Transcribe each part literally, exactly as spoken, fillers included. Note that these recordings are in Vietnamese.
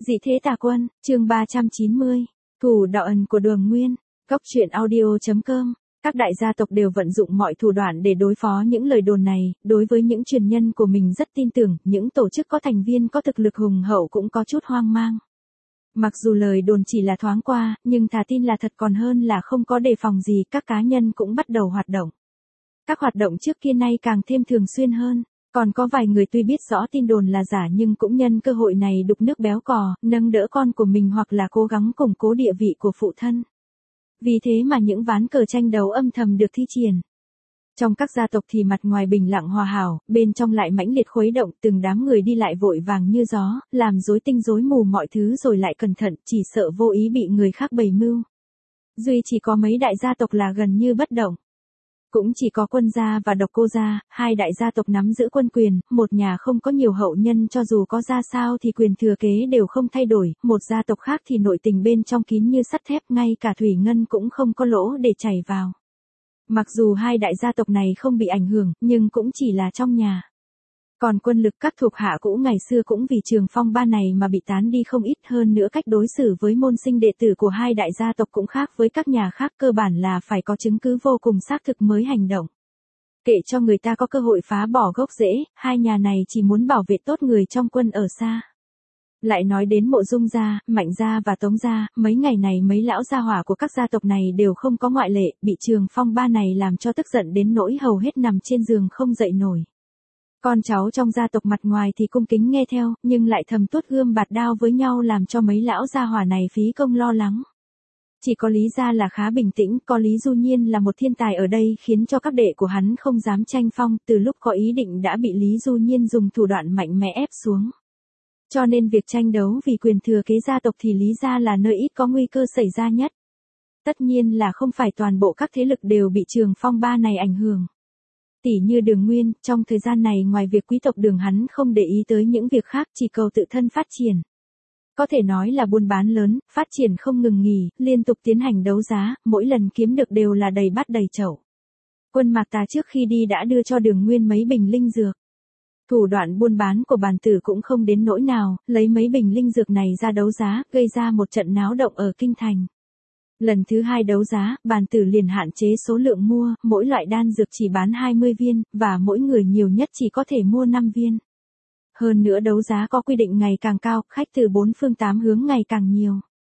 Dị thế tà quân, chương ba trăm chín mươi, thủ đoạn của Đường Nguyên, góc truyện audio chấm com. Các đại gia tộc đều vận dụng mọi thủ đoạn để đối phó những lời đồn này, đối với những truyền nhân của mình rất tin tưởng, những tổ chức có thành viên có thực lực hùng hậu cũng có chút hoang mang. Mặc dù lời đồn chỉ là thoáng qua, nhưng thà tin là thật còn hơn là không có đề phòng gì, các cá nhân cũng bắt đầu hoạt động. Các hoạt động trước kia nay càng thêm thường xuyên hơn. Còn có vài người tuy biết rõ tin đồn là giả nhưng cũng nhân cơ hội này đục nước béo cò, nâng đỡ con của mình hoặc là cố gắng củng cố địa vị của phụ thân. Vì thế mà những ván cờ tranh đấu âm thầm được thi triển. Trong các gia tộc thì mặt ngoài bình lặng hòa hảo, bên trong lại mãnh liệt khuấy động, từng đám người đi lại vội vàng như gió, làm rối tinh rối mù mọi thứ rồi lại cẩn thận, chỉ sợ vô ý bị người khác bày mưu. Duy chỉ có mấy đại gia tộc là gần như bất động. Cũng chỉ có Quân gia và Độc Cô gia, hai đại gia tộc nắm giữ quân quyền, một nhà không có nhiều hậu nhân cho dù có ra sao thì quyền thừa kế đều không thay đổi, một gia tộc khác thì nội tình bên trong kín như sắt thép, ngay cả thủy ngân cũng không có lỗ để chảy vào. Mặc dù hai đại gia tộc này không bị ảnh hưởng, nhưng cũng chỉ là trong nhà. Còn quân lực các thuộc hạ cũ ngày xưa cũng vì trường phong ba này mà bị tán đi không ít, hơn nữa cách đối xử với môn sinh đệ tử của hai đại gia tộc cũng khác với các nhà khác, cơ bản là phải có chứng cứ vô cùng xác thực mới hành động. Kệ cho người ta có cơ hội phá bỏ gốc rễ, hai nhà này chỉ muốn bảo vệ tốt người trong quân ở xa. Lại nói đến Mộ Dung gia, Mạnh gia và Tống gia, mấy ngày này mấy lão gia hỏa của các gia tộc này đều không có ngoại lệ, bị trường phong ba này làm cho tức giận đến nỗi hầu hết nằm trên giường không dậy nổi. Con cháu trong gia tộc mặt ngoài thì cung kính nghe theo, nhưng lại thầm tuốt gươm bạt đao với nhau làm cho mấy lão gia hỏa này phí công lo lắng. Chỉ có Lý gia là khá bình tĩnh, có Lý Du Nhiên là một thiên tài ở đây khiến cho các đệ của hắn không dám tranh phong, từ lúc có ý định đã bị Lý Du Nhiên dùng thủ đoạn mạnh mẽ ép xuống. Cho nên việc tranh đấu vì quyền thừa kế gia tộc thì Lý gia là nơi ít có nguy cơ xảy ra nhất. Tất nhiên là không phải toàn bộ các thế lực đều bị trường phong ba này ảnh hưởng. Tỷ như Đường Nguyên, trong thời gian này ngoài việc quý tộc Đường hắn không để ý tới những việc khác, chỉ cầu tự thân phát triển. Có thể nói là buôn bán lớn, phát triển không ngừng nghỉ, liên tục tiến hành đấu giá, mỗi lần kiếm được đều là đầy bát đầy chậu. Quân Mạc Tà trước khi đi đã đưa cho Đường Nguyên mấy bình linh dược. Thủ đoạn buôn bán của bàn tử cũng không đến nỗi nào, lấy mấy bình linh dược này ra đấu giá, gây ra một trận náo động ở kinh thành. Lần thứ hai đấu giá, bàn tử liền hạn chế số lượng mua, mỗi loại đan dược chỉ bán hai mươi viên, và mỗi người nhiều nhất chỉ có thể mua năm viên. Hơn nữa đấu giá có quy định ngày càng cao, khách từ bốn phương tám hướng ngày càng nhiều.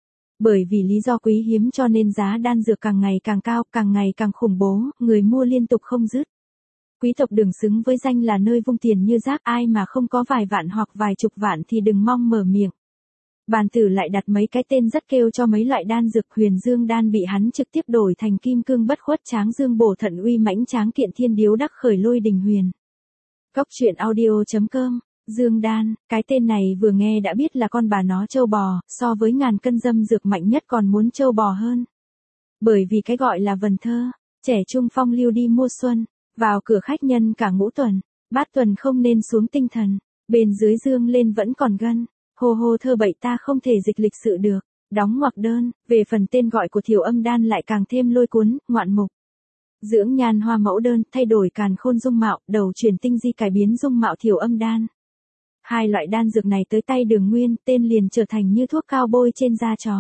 Bởi vì lý do quý hiếm cho nên giá đan dược càng ngày càng cao, càng ngày càng khủng bố, người mua liên tục không dứt. Quý tộc Đường xứng với danh là nơi vung tiền như rác, ai mà không có vài vạn hoặc vài chục vạn thì đừng mong mở miệng. Bàn tử lại đặt mấy cái tên rất kêu cho mấy loại đan dược, Huyền Dương đan bị hắn trực tiếp đổi thành Kim Cương Bất Khuất Tráng Dương Bổ Thận Uy Mãnh Tráng Kiện Thiên Điếu Đắc Khởi Lôi Đình Huyền. Góc truyện audio chấm com. Dương đan, cái tên này vừa nghe đã biết là con bà nó trâu bò, so với ngàn cân dâm dược mạnh nhất còn muốn trâu bò hơn. Bởi vì cái gọi là vần thơ, trẻ trung phong lưu đi mua xuân, vào cửa khách nhân cả ngũ tuần, bát tuần không nên xuống tinh thần, bên dưới dương lên vẫn còn gân. Hồ hồ thơ bậy ta không thể dịch lịch sự được, đóng ngoặc đơn, về phần tên gọi của thiểu âm đan lại càng thêm lôi cuốn, ngoạn mục. Dưỡng nhan hoa mẫu đơn, thay đổi càn khôn dung mạo, đầu chuyển tinh di cải biến dung mạo thiểu âm đan. Hai loại đan dược này tới tay Đường Nguyên, tên liền trở thành như thuốc cao bôi trên da chó.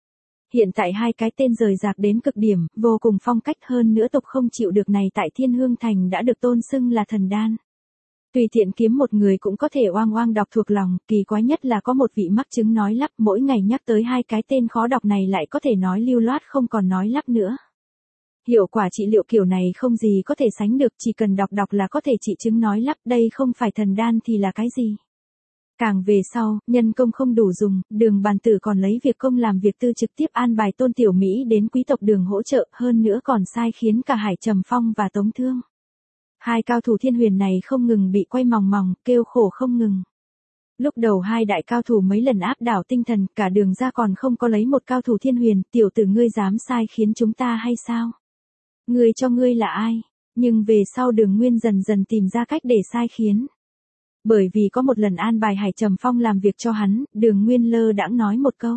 Hiện tại hai cái tên rời rạc đến cực điểm, vô cùng phong cách, hơn nữa tộc không chịu được này tại Thiên Hương Thành đã được tôn xưng là thần đan. Tùy tiện kiếm một người cũng có thể oang oang đọc thuộc lòng, kỳ quái nhất là có một vị mắc chứng nói lắp, mỗi ngày nhắc tới hai cái tên khó đọc này lại có thể nói lưu loát không còn nói lắp nữa. Hiệu quả trị liệu kiểu này không gì có thể sánh được, chỉ cần đọc đọc là có thể trị chứng nói lắp, đây không phải thần đan thì là cái gì. Càng về sau, nhân công không đủ dùng, Đường bàn tử còn lấy việc công làm việc tư trực tiếp an bài Tôn Tiểu Mỹ đến quý tộc Đường hỗ trợ, hơn nữa còn sai khiến cả Hải Trầm Phong và Tống Thương. Hai cao thủ thiên huyền này không ngừng bị quay mòng mòng, kêu khổ không ngừng. Lúc đầu hai đại cao thủ mấy lần áp đảo tinh thần, cả Đường ra còn không có lấy một cao thủ thiên huyền, tiểu tử ngươi dám sai khiến chúng ta hay sao? Ngươi cho ngươi là ai? Nhưng về sau Đường Nguyên dần dần tìm ra cách để sai khiến. Bởi vì có một lần an bài Hải Trầm Phong làm việc cho hắn, Đường Nguyên lơ đãng nói một câu.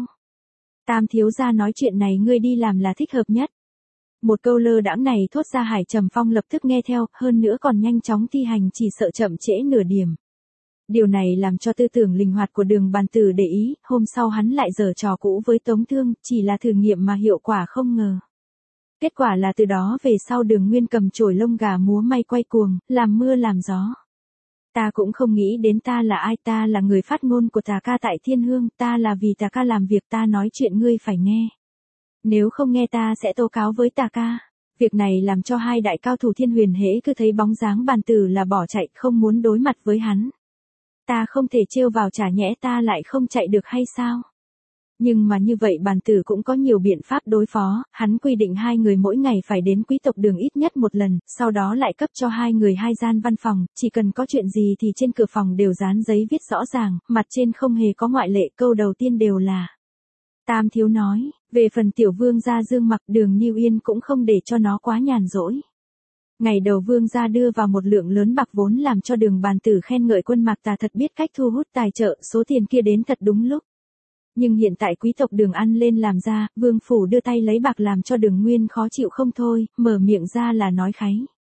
Tam thiếu gia nói chuyện này ngươi đi làm là thích hợp nhất. Một câu lơ đãng này thốt ra Hải Trầm Phong lập tức nghe theo, hơn nữa còn nhanh chóng thi hành, chỉ sợ chậm trễ nửa điểm. Điều này làm cho tư tưởng linh hoạt của Đường Bàn Tử để ý, hôm sau hắn lại giở trò cũ với Tống Thương, chỉ là thử nghiệm mà hiệu quả không ngờ. Kết quả là từ đó về sau Đường Nguyên cầm chổi lông gà múa may quay cuồng, làm mưa làm gió. Ta cũng không nghĩ đến ta là ai, ta là người phát ngôn của Tà Ca tại Thiên Hương, ta là vì Tà Ca làm việc, ta nói chuyện ngươi phải nghe. Nếu không nghe ta sẽ tố cáo với Tà Ca. Việc này làm cho hai đại cao thủ Thiên Huyền hễ cứ thấy bóng dáng Bàn Tử là bỏ chạy, không muốn đối mặt với hắn. Ta không thể trêu vào chả nhẽ ta lại không chạy được hay sao? Nhưng mà như vậy Bàn Tử cũng có nhiều biện pháp đối phó, hắn quy định hai người mỗi ngày phải đến Quý tộc Đường ít nhất một lần, sau đó lại cấp cho hai người hai gian văn phòng, chỉ cần có chuyện gì thì trên cửa phòng đều dán giấy viết rõ ràng, mặt trên không hề có ngoại lệ, câu đầu tiên đều là Tam thiếu nói. Về phần tiểu vương gia Dương Mặc, Đường Như Yên cũng không để cho nó quá nhàn rỗi. Ngày đầu vương gia đưa vào một lượng lớn bạc vốn làm cho Đường Bàn Tử khen ngợi Quân Mạc Tà thật biết cách thu hút tài trợ, số tiền kia đến thật đúng lúc. Nhưng hiện tại quý tộc Đường ăn lên làm ra, vương phủ đưa tay lấy bạc làm cho Đường Nguyên khó chịu không thôi, mở miệng ra là nói kháy.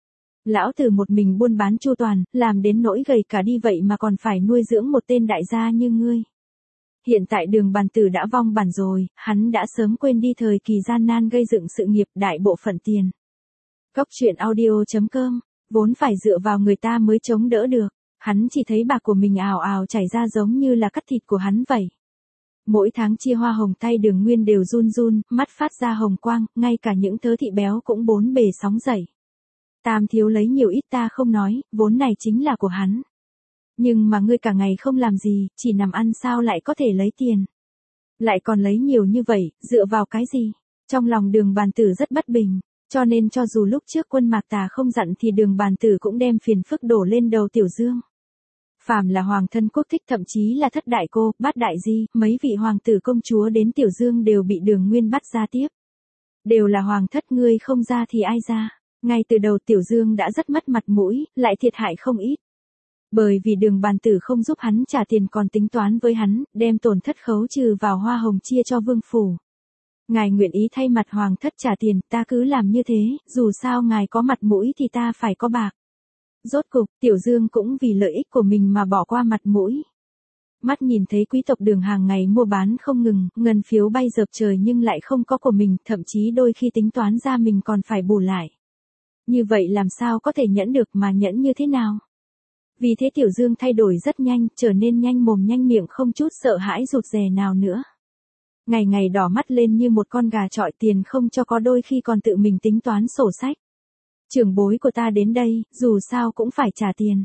Lão tử một mình buôn bán chu toàn, làm đến nỗi gầy cả đi vậy mà còn phải nuôi dưỡng một tên đại gia như ngươi. Hiện tại Đường Bàn Tử đã vong bản rồi, hắn đã sớm quên đi thời kỳ gian nan gây dựng sự nghiệp, đại bộ phận tiền. Góc truyện audio chấm com, vốn phải dựa vào người ta mới chống đỡ được, hắn chỉ thấy bạc của mình ào ào chảy ra giống như là cắt thịt của hắn vậy. Mỗi tháng chia hoa hồng tay Đường Nguyên đều run run, mắt phát ra hồng quang, ngay cả những thớ thị béo cũng bốn bề sóng dậy. Tam thiếu lấy nhiều ít ta không nói, vốn này chính là của hắn. Nhưng mà ngươi cả ngày không làm gì, chỉ nằm ăn sao lại có thể lấy tiền. Lại còn lấy nhiều như vậy, dựa vào cái gì? Trong lòng Đường Bàn Tử rất bất bình, cho nên cho dù lúc trước Quân Mạc Tà không dặn thì Đường Bàn Tử cũng đem phiền phức đổ lên đầu Tiểu Dương. Phàm là hoàng thân quốc thích, thậm chí là thất đại cô, bát đại di, mấy vị hoàng tử công chúa đến Tiểu Dương đều bị Đường Nguyên bắt ra tiếp. Đều là hoàng thất, ngươi không ra thì ai ra? Ngay từ đầu Tiểu Dương đã rất mất mặt mũi, lại thiệt hại không ít. Bởi vì Đường Bàn Tử không giúp hắn trả tiền còn tính toán với hắn, đem tổn thất khấu trừ vào hoa hồng chia cho vương phủ. Ngài nguyện ý thay mặt hoàng thất trả tiền, ta cứ làm như thế, dù sao ngài có mặt mũi thì ta phải có bạc. Rốt cục, Tiểu Dương cũng vì lợi ích của mình mà bỏ qua mặt mũi. Mắt nhìn thấy quý tộc Đường hàng ngày mua bán không ngừng, ngân phiếu bay dợp trời nhưng lại không có của mình, thậm chí đôi khi tính toán ra mình còn phải bù lại. Như vậy làm sao có thể nhẫn được, mà nhẫn như thế nào? Vì thế Tiểu Dương thay đổi rất nhanh, trở nên nhanh mồm nhanh miệng, không chút sợ hãi rụt rè nào nữa. Ngày ngày đỏ mắt lên như một con gà chọi, tiền không cho có, đôi khi còn tự mình tính toán sổ sách. Trưởng bối của ta đến đây, dù sao cũng phải trả tiền.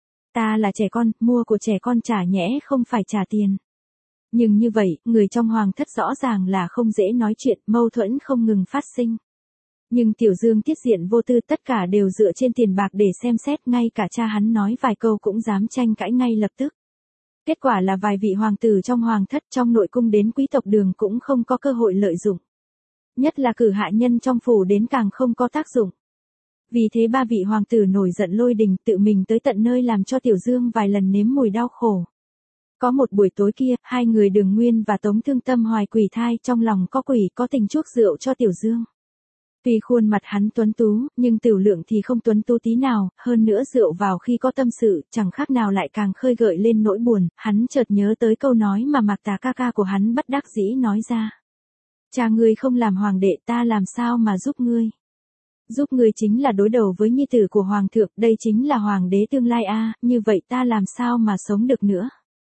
Ta là trẻ con, mua của trẻ con trả nhẽ không phải trả tiền. Nhưng như vậy, người trong hoàng thất rõ ràng là không dễ nói chuyện, mâu thuẫn không ngừng phát sinh. Nhưng Tiểu Dương tiết diện vô tư, tất cả đều dựa trên tiền bạc để xem xét, ngay cả cha hắn nói vài câu cũng dám tranh cãi ngay lập tức. Kết quả là vài vị hoàng tử trong hoàng thất, trong nội cung đến quý tộc Đường cũng không có cơ hội lợi dụng. Nhất là cử hạ nhân trong phủ đến càng không có tác dụng. Vì thế ba vị hoàng tử nổi giận lôi đình, tự mình tới tận nơi làm cho Tiểu Dương vài lần nếm mùi đau khổ. Có một buổi tối kia, hai người Đường Nguyên và Tống Thương tâm hoài quỷ thai, trong lòng có quỷ có tình chuốc rượu cho Tiểu Dương. Tuy khuôn mặt hắn tuấn tú, nhưng Tiểu Lượng thì không tuấn tú tí nào, hơn nữa rượu vào khi có tâm sự, chẳng khác nào lại càng khơi gợi lên nỗi buồn, hắn chợt nhớ tới câu nói mà Mạc Tà ca ca của hắn bất đắc dĩ nói ra. Cha ngươi không làm hoàng đệ, ta làm sao mà giúp ngươi? Giúp ngươi chính là đối đầu với nhi tử của hoàng thượng, đây chính là hoàng đế tương lai a, như vậy ta làm sao mà sống được nữa?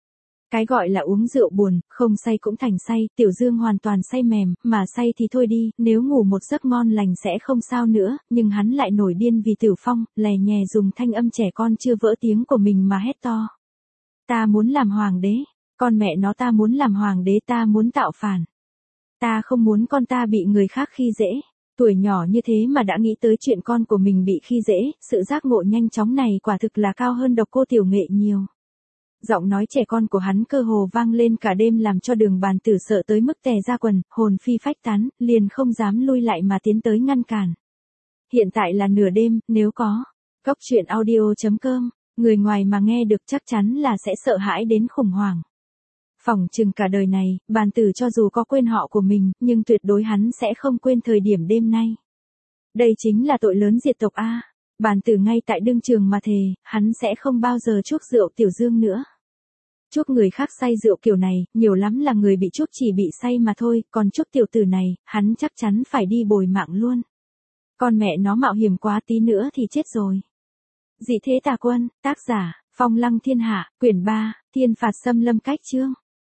Cái gọi là uống rượu buồn, không say cũng thành say, Tiểu Dương hoàn toàn say mềm, mà say thì thôi đi, nếu ngủ một giấc ngon lành sẽ không sao nữa, nhưng hắn lại nổi điên vì Tiểu Phong, lè nhè dùng thanh âm trẻ con chưa vỡ tiếng của mình mà hét to. Ta muốn làm hoàng đế, con mẹ nó ta muốn làm hoàng đế, ta muốn tạo phản. Ta không muốn con ta bị người khác khi dễ. Tuổi nhỏ như thế mà đã nghĩ tới chuyện con của mình bị khi dễ, sự giác ngộ nhanh chóng này quả thực là cao hơn Độc Cô Tiểu Nghệ nhiều. Giọng nói trẻ con của hắn cơ hồ vang lên cả đêm làm cho Đường Bàn Tử sợ tới mức tè ra quần, hồn phi phách tán, liền không dám lui lại mà tiến tới ngăn cản. Hiện tại là nửa đêm, nếu có góc truyện audio chấm com, người ngoài mà nghe được chắc chắn là sẽ sợ hãi đến khủng hoảng. Phỏng chừng cả đời này, Bàn Tử cho dù có quên họ của mình, nhưng tuyệt đối hắn sẽ không quên thời điểm đêm nay. Đây chính là tội lớn diệt tộc a. Bàn tử ngay tại đương trường mà thề, hắn sẽ không bao giờ chuốc rượu Tiểu Dương nữa. Chuốc người khác say rượu kiểu này, nhiều lắm là người bị chuốc chỉ bị say mà thôi, còn chuốc tiểu tử này, hắn chắc chắn phải đi bồi mạng luôn. Con mẹ nó mạo hiểm quá tí nữa thì chết rồi. Dị thế tà quân, tác giả, Phong Lăng Thiên Hạ, quyển ba, Thiên phạt xâm lâm cách chương.